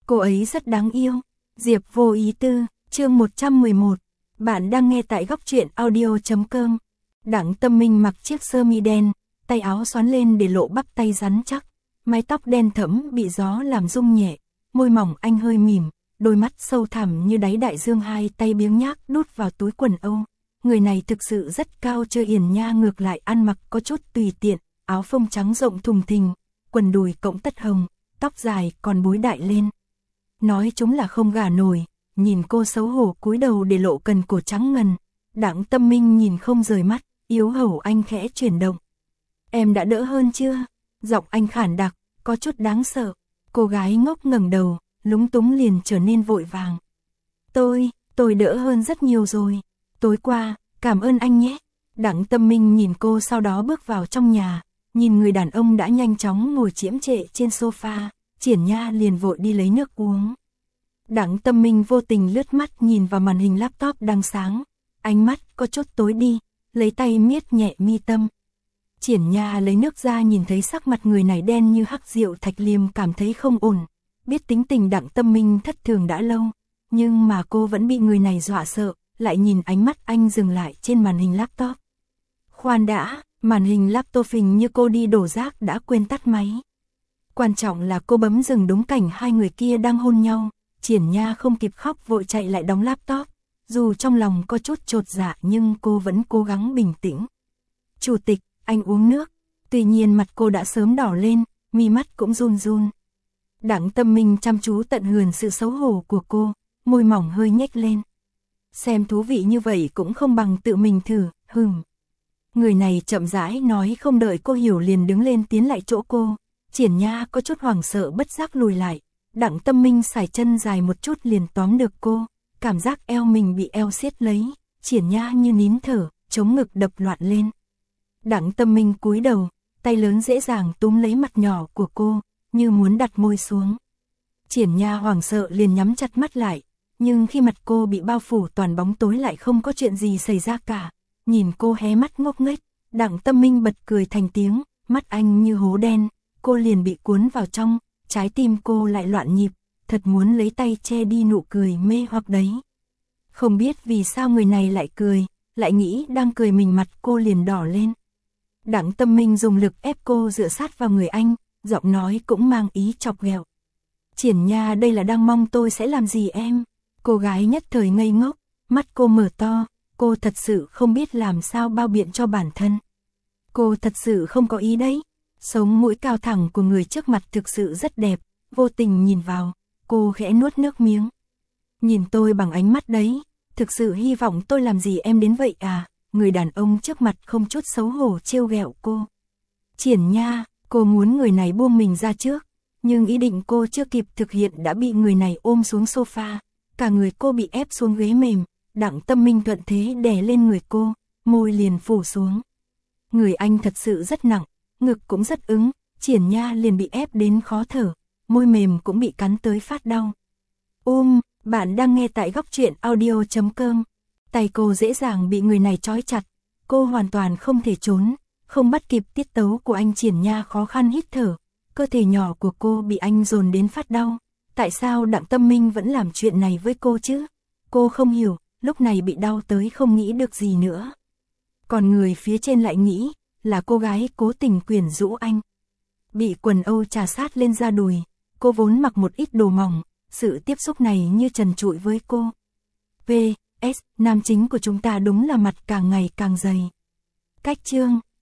Cô ấy rất đáng yêu. Diệp Vô Ý Tư, chương 111. Bạn đang nghe tại góc truyện audio.com. Đặng Tâm Minh mặc chiếc sơ mi đen, tay áo xoắn lên để lộ bắp tay rắn chắc, mái tóc đen thẫm bị gió làm rung nhẹ, môi mỏng anh hơi mỉm, đôi mắt sâu thẳm như đáy đại dương, hai tay biếng nhác đút vào túi quần âu. Người này thực sự rất cao chưa Yển Nha ngược lại ăn mặc có chút tùy tiện, áo phông trắng rộng thùng thình, quần đùi cộng tất hồng, tóc dài còn búi đại lên. Nói chúng là không gả nổi, nhìn cô xấu hổ cúi đầu để lộ cần cổ trắng ngần. Đặng Tâm Minh nhìn không rời mắt, yếu hầu anh khẽ chuyển động. Em đã đỡ hơn chưa? Giọng anh khản đặc, có chút đáng sợ. Cô gái ngốc ngẩng đầu, lúng túng liền trở nên vội vàng. Tôi đỡ hơn rất nhiều rồi. Tối qua, cảm ơn anh nhé. Đặng Tâm Minh nhìn cô sau đó bước vào trong nhà, nhìn người đàn ông đã nhanh chóng ngồi chiếm trệ trên sofa, Triển Nha liền vội đi lấy nước uống. Đặng Tâm Minh vô tình lướt mắt nhìn vào màn hình laptop đang sáng, ánh mắt có chút tối đi, lấy tay miết nhẹ mi tâm. Triển Nha lấy nước ra nhìn thấy sắc mặt người này đen như hắc rượu thạch liềm, cảm thấy không ổn, biết tính tình Đặng Tâm Minh thất thường đã lâu, nhưng mà cô vẫn bị người này dọa sợ, lại nhìn ánh mắt anh dừng lại trên màn hình laptop. Khoan đã, màn hình laptop phình như cô đi đổ rác đã quên tắt máy. Quan trọng là cô bấm dừng đúng cảnh hai người kia đang hôn nhau. Triển Nha không kịp khóc vội chạy lại đóng laptop, dù trong lòng có chút chột dạ nhưng cô vẫn cố gắng bình tĩnh. Chủ tịch, anh uống nước. Tuy nhiên mặt cô đã sớm đỏ lên, mi mắt cũng run run. Đặng Tâm Minh chăm chú tận hưởng sự xấu hổ của cô, môi mỏng hơi nhếch lên. Xem thú vị như vậy cũng không bằng tự mình thử, Người này chậm rãi nói, không đợi cô hiểu liền đứng lên tiến lại chỗ cô. Triển Nha có chút hoảng sợ bất giác lùi lại. Đặng Tâm Minh sải chân dài một chút liền tóm được cô, cảm giác eo mình bị eo siết lấy, Triển Nha như nín thở, chống ngực đập loạn lên. Đặng Tâm Minh cúi đầu, tay lớn dễ dàng túm lấy mặt nhỏ của cô, như muốn đặt môi xuống. Triển Nha hoảng sợ liền nhắm chặt mắt lại, nhưng khi mặt cô bị bao phủ toàn bóng tối lại không có chuyện gì xảy ra cả. Nhìn cô hé mắt ngốc nghếch, Đặng Tâm Minh bật cười thành tiếng, mắt anh như hố đen, cô liền bị cuốn vào trong. Trái tim cô lại loạn nhịp, thật muốn lấy tay che đi nụ cười mê hoặc đấy. Không biết vì sao người này lại cười, lại nghĩ đang cười mình, mặt cô liền đỏ lên. Đặng Tâm Minh dùng lực ép cô dựa sát vào người anh, giọng nói cũng mang ý chọc ghẹo. Triển Nha, đây là đang mong tôi sẽ làm gì em? Cô gái nhất thời ngây ngốc, mắt cô mở to, cô thật sự không biết làm sao bao biện cho bản thân. Cô thật sự không có ý đấy. Sống mũi cao thẳng của người trước mặt thực sự rất đẹp, vô tình nhìn vào, cô khẽ nuốt nước miếng. Nhìn tôi bằng ánh mắt đấy, thực sự hy vọng tôi làm gì em đến vậy à? Người đàn ông trước mặt không chút xấu hổ trêu ghẹo cô. Triển Nha, cô muốn người này buông mình ra trước, nhưng ý định cô chưa kịp thực hiện đã bị người này ôm xuống sofa, cả người cô bị ép xuống ghế mềm. Đặng Tâm Minh thuận thế đè lên người cô, môi liền phủ xuống. Người anh thật sự rất nặng, ngực cũng rất ứng, Triển Nha liền bị ép đến khó thở, môi mềm cũng bị cắn tới phát đau. Bạn đang nghe tại góc truyện audio.com. Tay cô dễ dàng bị người này trói chặt, cô hoàn toàn không thể trốn, không bắt kịp tiết tấu của anh. Triển Nha khó khăn hít thở, cơ thể nhỏ của cô bị anh dồn đến phát đau. Tại sao Đặng Tâm Minh vẫn làm chuyện này với cô chứ? Cô không hiểu, lúc này bị đau tới không nghĩ được gì nữa. Còn người phía trên lại nghĩ là cô gái cố tình quyến rũ anh. Bị quần âu trà sát lên da đùi, cô vốn mặc một ít đồ mỏng, sự tiếp xúc này như trần trụi với cô. PS, nam chính của chúng ta đúng là mặt càng ngày càng dày. Cách chương